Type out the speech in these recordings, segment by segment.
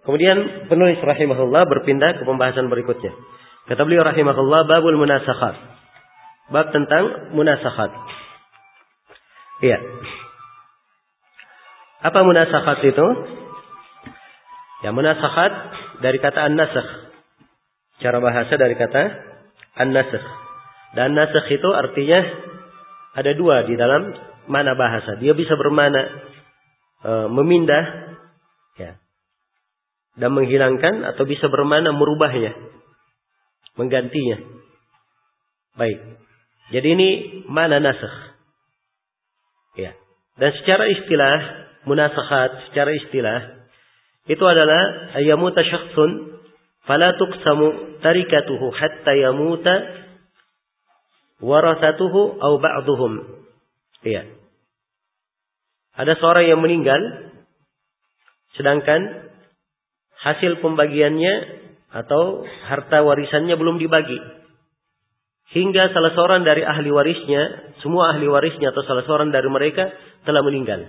Kemudian penulis rahimahullah berpindah ke pembahasan berikutnya. Kata beliau rahimahullah, babul munasakhat. Bab tentang munasakhat. Iya. Apa munasakhat itu? Ya, munasakhat dari kata an-nasakh. Cara bahasa dari kata an-nasakh. Dan nasakh itu artinya ada dua di dalam mana bahasa. Dia bisa bermakna memindah, ya, dan menghilangkan, atau bisa bermakna merubahnya, menggantinya. Baik. Jadi ini makna nasakh. Ya. Dan secara istilah munasakhat, secara istilah itu adalah ayamuta syakhsun fala tuqsamu tarikatuhu hatta yamuta warathatuhu aw ba'dhum. Iya. Ada seorang yang meninggal sedangkan hasil pembagiannya atau harta warisannya belum dibagi. Hingga salah seorang dari ahli warisnya, semua ahli warisnya atau salah seorang dari mereka telah meninggal.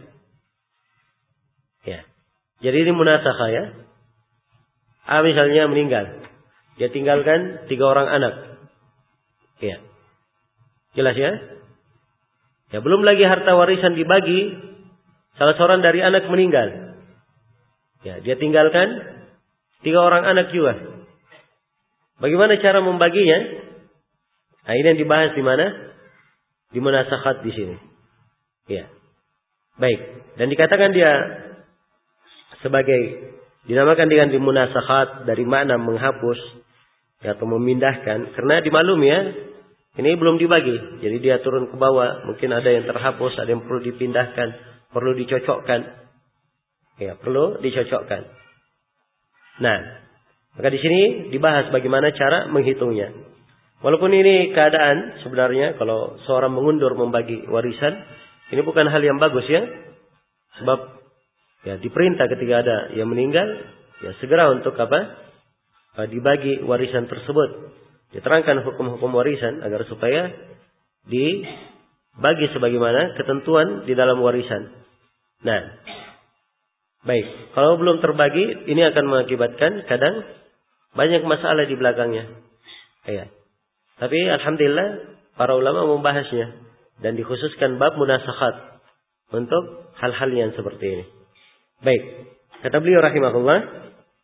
Ya. Jadi ini munasakhah, ya. Misalnya meninggal. Dia tinggalkan 3 orang anak. Ya. Jelas, ya? Ya, belum lagi harta warisan dibagi, salah seorang dari anak meninggal. Ya, dia tinggalkan 3 orang anak juga. Bagaimana cara membaginya? Nah, ini yang dibahas di mana? Di munasakhat di sini. Ya. Baik. Dan dikatakan dia sebagai, dinamakan dengan dimunasakhat dari makna menghapus, ya, atau memindahkan, karena dimaklumi, ya, ini belum dibagi. Jadi dia turun ke bawah, mungkin ada yang terhapus, ada yang perlu dipindahkan, perlu dicocokkan. Ya, perlu dicocokkan. Nah, maka di sini dibahas bagaimana cara menghitungnya. Walaupun ini keadaan sebenarnya kalau seorang mengundur membagi warisan, ini bukan hal yang bagus, ya. Sebab ya diperintah ketika ada yang meninggal, ya segera untuk apa? Dibagi warisan tersebut. Diterangkan hukum-hukum warisan agar supaya dibagi sebagaimana ketentuan di dalam warisan. Nah, baik. Kalau belum terbagi, ini akan mengakibatkan kadang banyak masalah di belakangnya. Ya. Tapi alhamdulillah para ulama membahasnya dan dikhususkan bab munasakhat untuk hal-hal yang seperti ini. Baik. Kata beliau rahimahullah,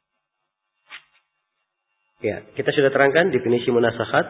ya, kita sudah terangkan definisi munasakhat.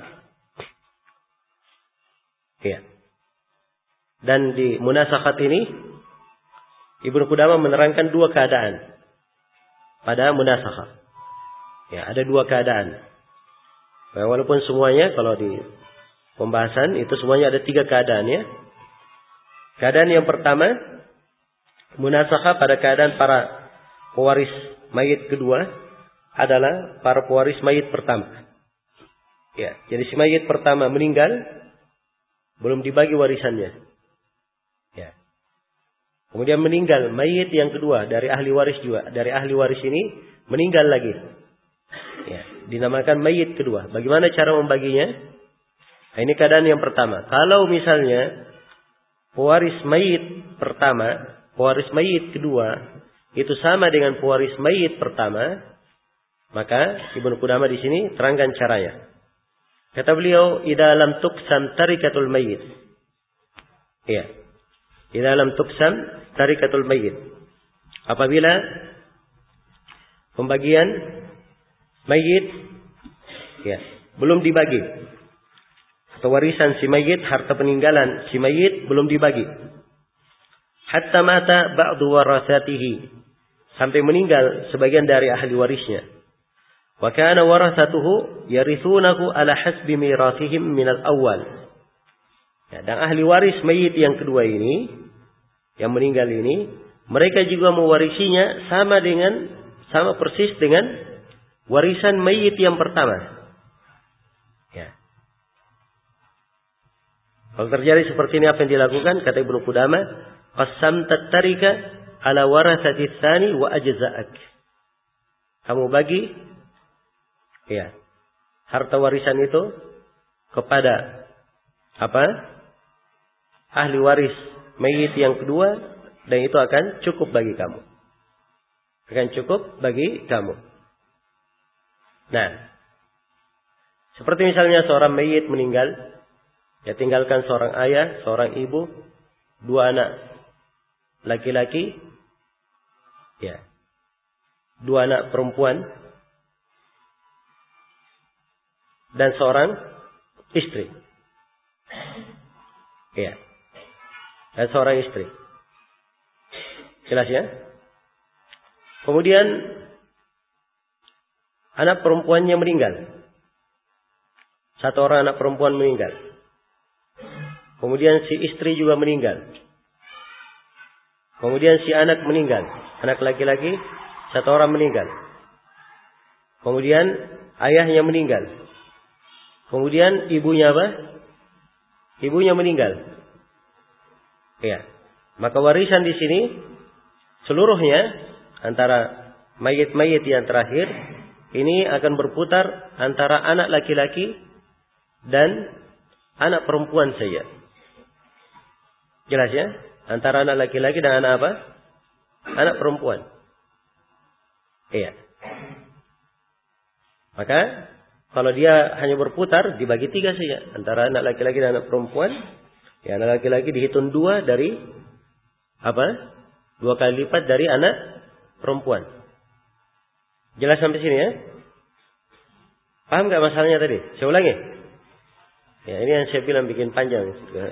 Ya. Dan di munasakhat ini Ibnu Qudamah menerangkan 2 keadaan pada munasakhat. Ya, ada 2 keadaan. Nah, walaupun semuanya kalau di pembahasan itu semuanya ada 3 keadaan, ya. Keadaan yang pertama, munasakhat pada keadaan para pewaris mayit kedua adalah para pewaris mayit pertama. Ya, jadi si mayit pertama meninggal, belum dibagi warisannya. Ya. Kemudian meninggal mayit yang kedua dari ahli waris juga. Dari ahli waris ini meninggal lagi. Ya, dinamakan mayit kedua. Bagaimana cara membaginya? Nah, ini keadaan yang pertama. Kalau misalnya pewaris mayit pertama, pewaris mayit kedua itu sama dengan pewaris mayit pertama, maka Ibnu Qudamah di sini terangkan caranya. Kata beliau, "Idza lam tuqsam tarikatul mayyit." Iya. "Idza lam tuqsam tarikatul mayyit." Apabila pembagian mayit, ya, belum dibagi, atau warisan si mayit, harta peninggalan si mayit belum dibagi, hatta mata ba'du warathatihi, sampai meninggal sebagian dari ahli warisnya. Wa kana warathatuhu yarithunahu ala hasbi mirathihim min al-awwal. Ya, dan ahli waris mayit yang kedua ini, yang meninggal ini, mereka juga mewarisinya sama persis dengan warisan mayit yang pertama. Ya. Kalau terjadi seperti ini, apa yang dilakukan? Kata Ibnu Qudamah, "Qassamta tarika ala warathati tsani wa ajza'ak." Kamu bagi, ya, harta warisan itu kepada apa? Ahli waris mayit yang kedua, dan itu akan cukup bagi kamu. Akan cukup bagi kamu. Nah, seperti misalnya seorang mayit meninggal, dia tinggalkan seorang ayah, seorang ibu, 2 anak laki-laki, ya, 2 anak perempuan, dan seorang istri. Ya, dan seorang istri. Jelas ya? Kemudian anak perempuannya meninggal. 1 orang anak perempuan meninggal. Kemudian si istri juga meninggal. Kemudian si anak meninggal. Anak laki-laki 1 orang meninggal. Kemudian ayahnya meninggal. Kemudian ibunya apa? Ibunya meninggal. Ya. Maka warisan di sini seluruhnya antara mayit-mayit yang terakhir ini akan berputar antara anak laki-laki dan anak perempuan saja. Jelas ya? Antara anak laki-laki dan anak apa? Anak perempuan. Iya. Maka kalau dia hanya berputar dibagi 3 saja antara anak laki-laki dan anak perempuan. Ya, anak laki-laki dihitung 2 dari apa? 2 kali lipat dari anak perempuan. Jelas sampai sini ya? Paham nggak masalahnya tadi? Saya ulangi. Ya, ini yang saya bilang bikin panjang.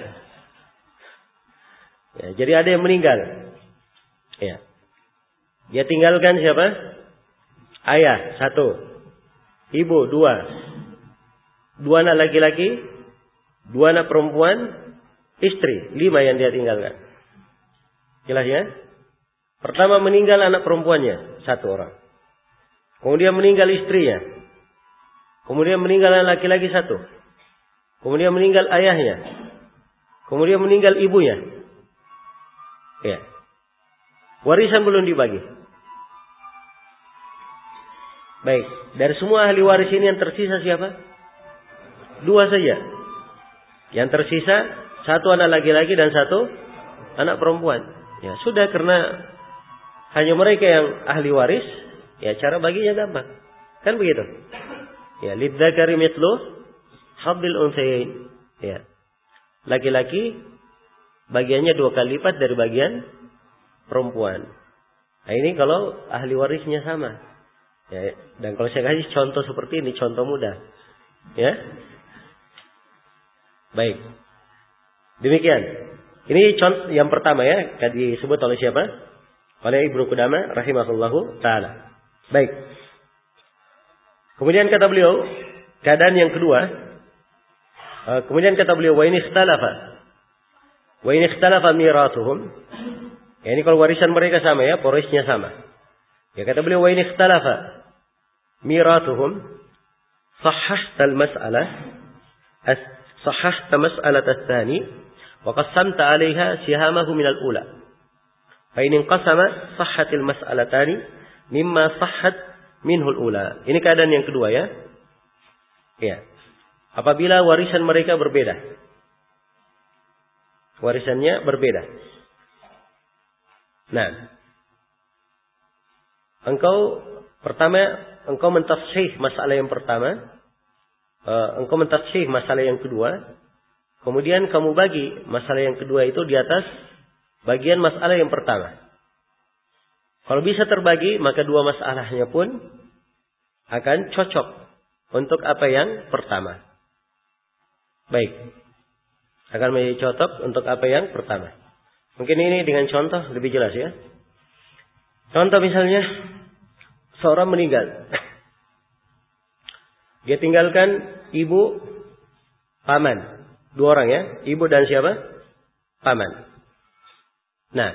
Ya, jadi ada yang meninggal. Ya. Dia tinggalkan siapa? Ayah 1, ibu 2, 2 anak laki-laki, 2 anak perempuan, istri 5 yang dia tinggalkan. Jelas ya? Pertama meninggal anak perempuannya 1 orang. Kemudian meninggal istrinya. Kemudian meninggal anak laki-laki 1. Kemudian meninggal ayahnya. Kemudian meninggal ibunya. Ya. Warisan belum dibagi. Baik, dari semua ahli waris ini yang tersisa siapa? 2 saja. Yang tersisa 1 anak laki-laki dan 1 anak perempuan. Ya, sudah karena hanya mereka yang ahli waris, ya cara baginya gampang. Kan begitu? Ya, lidzakari mithlu hadhil unthayain. Ya. Laki-laki bagiannya 2 kali lipat dari bagian perempuan. Nah, ini kalau ahli warisnya sama. Ya, dan kalau saya kasih contoh seperti ini, contoh mudah. Ya. Baik. Demikian. Ini contoh yang pertama ya, disebut oleh siapa? Oleh Ibnu Qudamah rahimahullahu taala. Baik. Kemudian kata beliau, keadaan yang kedua, kemudian kata beliau, wa in ikhtalafa miratuhum. Ya, ini kalau warisan mereka sama ya, porisnya sama. Ya, kata beliau, wa in ikhtalafa miratuhum sahhahta al-mas'alah sahhahta mas'alat ats-tsani wa qassamta 'alayha sihamahu min al-ula. Fa in inqasama sahhatil mas'alatani mimma sahhat minhu al-ula. Ini keadaan yang kedua ya. Ya. Apabila warisan mereka berbeda. Warisannya berbeda. Nah, engkau mentafsih masalah yang pertama, engkau mentafsih masalah yang kedua, kemudian kamu bagi masalah yang kedua itu di atas bagian masalah yang pertama. Kalau bisa terbagi, maka 2 masalahnya pun akan cocok untuk apa yang pertama. Baik. Akan menjadi cocok untuk apa yang pertama. Mungkin ini dengan contoh lebih jelas ya. Contoh misalnya, seorang meninggal. Dia tinggalkan ibu, paman. 2 orang ya. Ibu dan siapa? Paman. Nah.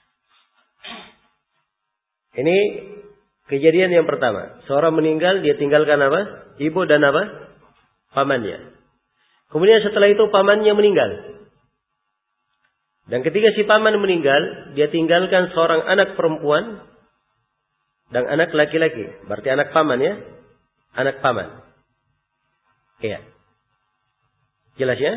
Ini kejadian yang pertama. Seorang meninggal, dia tinggalkan apa? Ibu dan apa? Pamannya. Kemudian setelah itu pamannya meninggal. Dan ketika si paman meninggal, dia tinggalkan seorang anak perempuan dan anak laki-laki. Berarti anak paman ya. Anak paman. Iya. Jelas ya?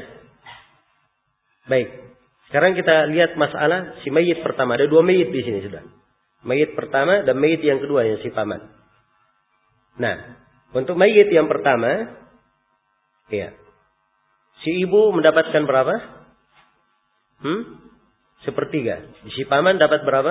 Baik. Sekarang kita lihat masalah si mayit pertama. Ada 2 mayit di sini sudah. Mayit pertama dan mayit yang kedua yang si paman. Nah, untuk mayit yang pertama, ya, si ibu mendapatkan berapa? Sepertiga. Si paman dapat berapa?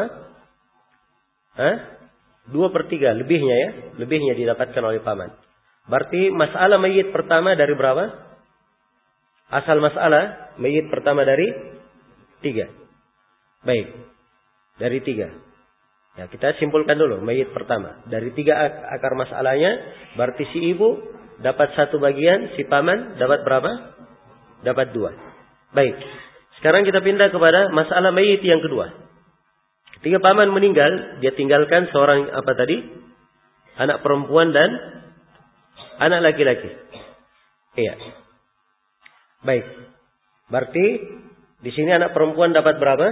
2/3, lebihnya ya. Lebihnya didapatkan oleh paman. Berarti masalah mayit pertama dari berapa? Asal masalah mayit pertama dari 3. Baik. Dari 3. Ya, kita simpulkan dulu mayit pertama. Dari 3 akar masalahnya, berarti si ibu dapat 1 bagian, si paman dapat berapa? Dapat 2. Baik. Sekarang kita pindah kepada masalah mayit yang kedua. Ketika paman meninggal, dia tinggalkan seorang apa tadi? Anak perempuan dan anak laki-laki. Iya. Baik. Berarti di sini anak perempuan dapat berapa?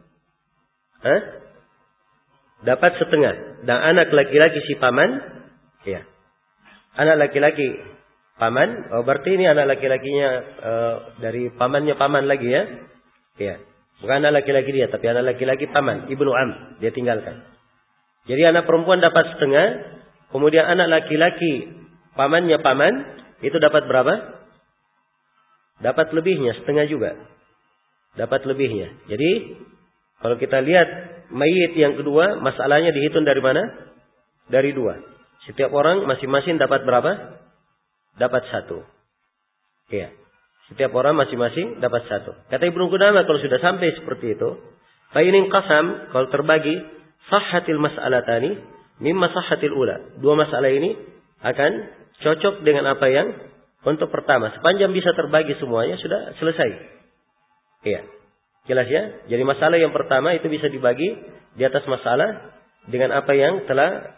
Dapat setengah. Dan anak laki-laki si paman, ya. Anak laki-laki paman, berarti ini anak laki-lakinya dari pamannya paman lagi ya. Ya. Bukan anak laki-laki dia, tapi anak laki-laki paman, ibnu am, dia tinggalkan. Jadi anak perempuan dapat setengah, kemudian anak laki-laki pamannya paman, itu dapat berapa? Dapat lebihnya, setengah juga. Dapat lebihnya. Jadi, kalau kita lihat mayit yang kedua, masalahnya dihitung dari mana? Dari 2. Setiap orang masing-masing dapat berapa? Dapat 1. Iya. Setiap orang masing-masing dapat 1. Kata Ibnu Qudamah kalau sudah sampai seperti itu, fa in qasam, kalau terbagi, sahhatil mas'alatani mimma sahhatil ula. 2 masalah ini akan cocok dengan apa yang untuk pertama. Sepanjang bisa terbagi semuanya sudah selesai. Iya. Jelas ya? Jadi masalah yang pertama itu bisa dibagi di atas masalah dengan apa yang telah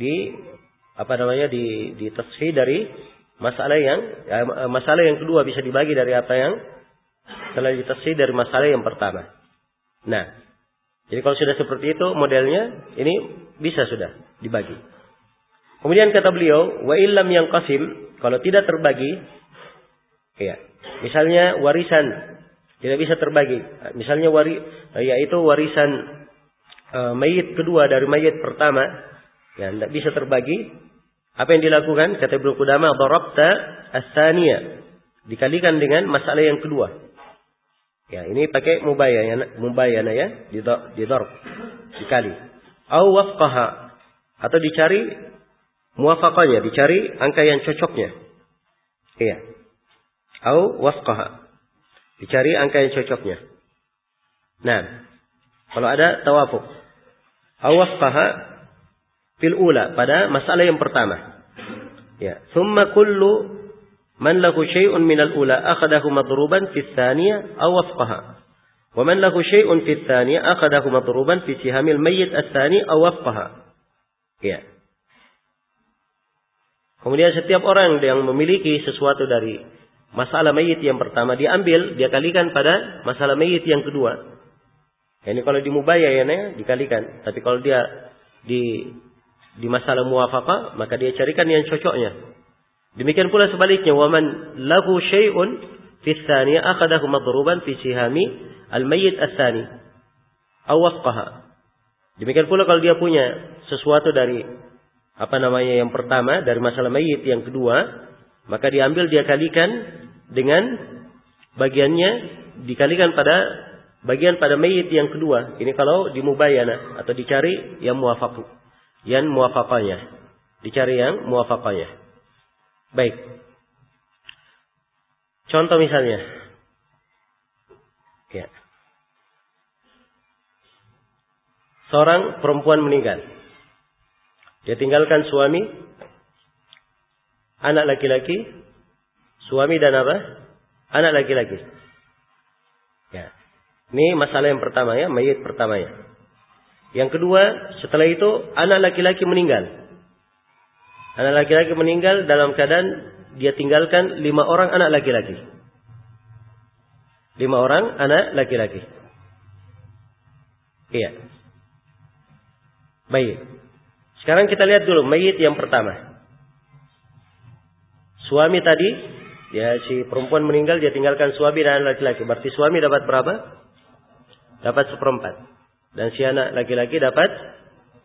ditasfih dari masalah yang kedua bisa dibagi dari apa yang telah ditasfih dari masalah yang pertama. Nah, jadi kalau sudah seperti itu modelnya ini bisa sudah dibagi. Kemudian kata beliau, wa illam yang qasim, kalau tidak terbagi, ya, misalnya warisan tidak bisa terbagi, misalnya yaitu warisan mayit kedua dari mayit pertama, ya, tidak bisa terbagi. Apa yang dilakukan? Kata Ibnu Qudamah, darabta as-tsaniyah, dikalikan dengan masalah yang kedua. Ya, ini pakai mubayana ya, di darb, dikali. Au wafqaha, atau dicari muwafaqahnya, dicari angka yang cocoknya. Iya. Au wafqaha, dicari angka yang cocoknya. Nah, kalau ada tawafuq, au wafqaha fil ula, pada masalah yang pertama. Ya, thumma kullu man lahu syai'un min al-ula akhadahu madruban fi ats-tsaniyah aw wafqaha. Wa man lahu syai'un fi ats-tsaniyah akhadahu madruban fi sihamil mayyit ats-tsani aw wafqaha. Ya. Kemudian setiap orang yang memiliki sesuatu dari masalah mayit yang pertama diambil, dia kalikan pada masalah mayit yang kedua. Ini kalau di mubayyana dikalikan, tapi kalau dia di masalah muwafaqah, maka dia carikan yang cocoknya. Demikian pula sebaliknya, waman lahu syai'un fi tsaniyah akhadahu madruban fi sihami al-mayyit ats-tsani aw wafqaha. Demikian pula kalau dia punya sesuatu dari yang pertama, dari masalah mayit yang kedua, maka diambil, dia kalikan dengan bagiannya, dikalikan pada bagian pada mayit yang kedua. Ini kalau di mubayyana, atau dicari yang muwafaqahnya. Dicari yang muwafaqahnya. Baik. Contoh misalnya. Ya. Seorang perempuan meninggal. Dia tinggalkan suami, anak laki-laki, suami dan apa? Anak laki-laki. Ya. Ini masalah yang pertama ya, mayit pertama ya. Yang kedua, setelah itu anak laki-laki meninggal. Anak laki-laki meninggal dalam keadaan dia tinggalkan 5 orang anak laki-laki. 5 orang anak laki-laki. Iya. Baik. Sekarang kita lihat dulu mayit yang pertama. Suami tadi, ya si perempuan meninggal, dia tinggalkan suami dan anak laki-laki. Berarti suami dapat berapa? Dapat 1/4. Dan si anak laki-laki dapat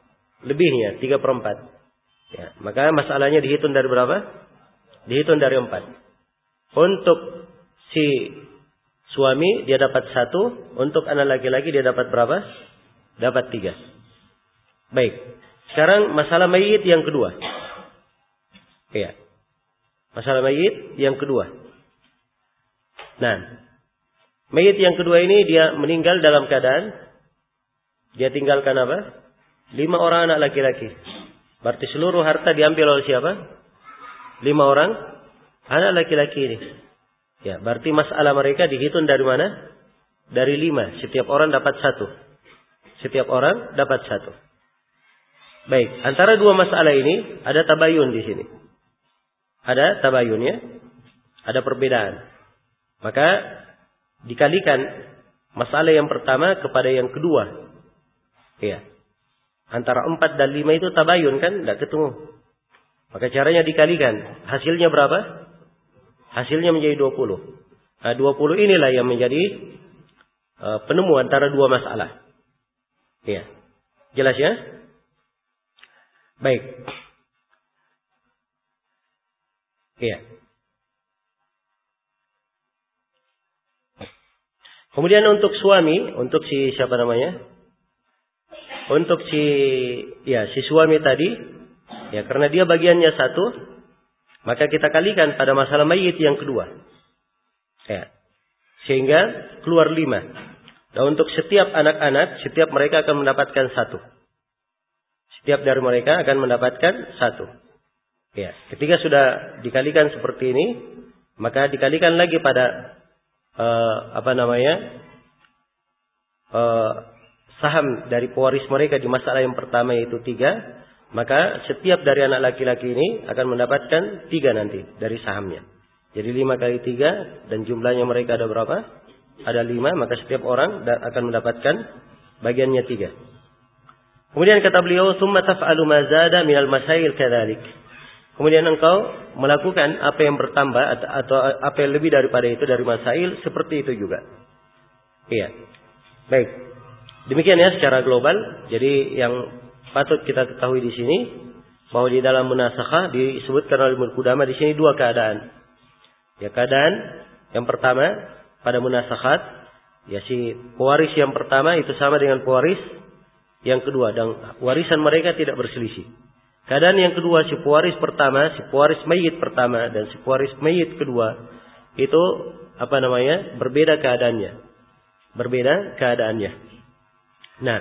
lebihnya 3/4. Ya, maka masalahnya dihitung dari berapa? Dihitung dari 4. Untuk si suami dia dapat 1, untuk anak laki-laki dia dapat berapa? Dapat 3. Baik. Sekarang masalah mayit yang kedua. Ya. Masalah mayit yang kedua. Nah, mayit yang kedua ini dia meninggal dalam keadaan dia tinggalkan apa? 5 orang anak laki-laki. Berarti seluruh harta diambil oleh siapa? 5 orang anak laki-laki ini. Ya, berarti masalah mereka dihitung dari mana? Dari 5. Setiap orang dapat 1. Setiap orang dapat 1. Baik, antara dua masalah ini ada tabayun di sini. Ada tabayunnya, ada perbedaan. Maka dikalikan masalah yang pertama kepada yang kedua. Ya. Antara 4 dan 5 itu tabayun kan? Tidak ketemu. Maka caranya dikalikan. Hasilnya berapa? Hasilnya menjadi 20. Nah, 20 inilah yang menjadi penemu antara dua masalah. Ya. Jelas ya? Baik. Ya. Kemudian untuk suami, untuk si siapa namanya? Untuk si suami tadi, ya karena dia bagiannya 1, maka kita kalikan pada masalah mayit yang kedua. Ya. Sehingga keluar 5. Dan untuk setiap anak-anak, setiap mereka akan mendapatkan 1. Setiap dari mereka akan mendapatkan 1. Ya, ketika sudah dikalikan seperti ini, maka dikalikan lagi pada saham dari pewaris mereka di masalah yang pertama yaitu 3, maka setiap dari anak laki-laki ini akan mendapatkan 3 nanti dari sahamnya. Jadi 5 kali 3 dan jumlahnya mereka ada berapa? Ada 5, maka setiap orang akan mendapatkan bagiannya 3. Kemudian kata beliau, "Tsumma taf'alu ma zada minal masail kadzalik." Kemudian engkau melakukan apa yang bertambah atau apa yang lebih daripada itu dari masail seperti itu juga. Iya. Baik. Demikian ya secara global. Jadi yang patut kita ketahui di sini bahwa di dalam munasakhah disebutkan oleh Ibnu Qudamah di sini 2 keadaan. Ya, keadaan yang pertama pada munasakhat, ya si pewaris yang pertama itu sama dengan pewaris yang kedua dan warisan mereka tidak berselisih. Keadaan yang kedua, si pewaris pertama, si pewaris mayit pertama dan si pewaris mayit kedua itu berbeda keadaannya. Berbeda keadaannya. Nah,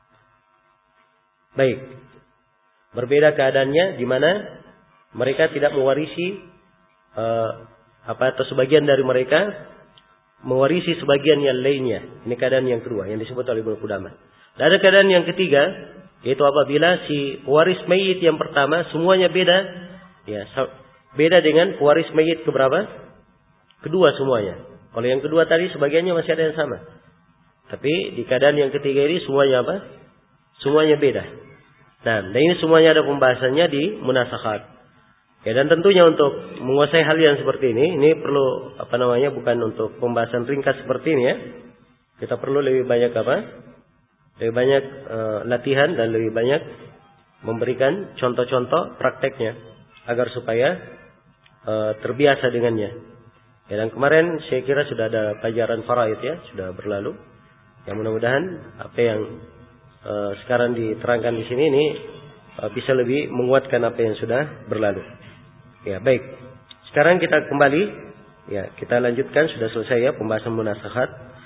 baik. Berbeda keadaannya di mana mereka tidak mewarisi atau sebagian dari mereka mewarisi sebagian yang lainnya. Ini keadaan yang kedua yang disebut oleh Ibnu Qudamah. Dan ada keadaan yang ketiga, yaitu apabila si pewaris mayit yang pertama semuanya beda, ya beda dengan pewaris mayit keberapa? Kedua semuanya. Kalau yang kedua tadi sebagiannya masih ada yang sama. Tapi di keadaan yang ketiga ini semuanya apa? Semuanya beda. Nah, dan ini semuanya ada pembahasannya di munasakhat. Ya, dan tentunya untuk menguasai hal yang seperti ini perlu bukan untuk pembahasan ringkas seperti ini ya. Kita perlu lebih banyak lebih banyak latihan dan lebih banyak memberikan contoh-contoh prakteknya agar supaya terbiasa dengannya. Ya, dan kemarin saya kira sudah ada pelajaran faraid ya, sudah berlalu. Yang mudah-mudahan apa yang sekarang diterangkan di sini ini bisa lebih menguatkan apa yang sudah berlalu. Ya, baik. Sekarang kita kembali, ya kita lanjutkan, sudah selesai ya pembahasan munasakhat.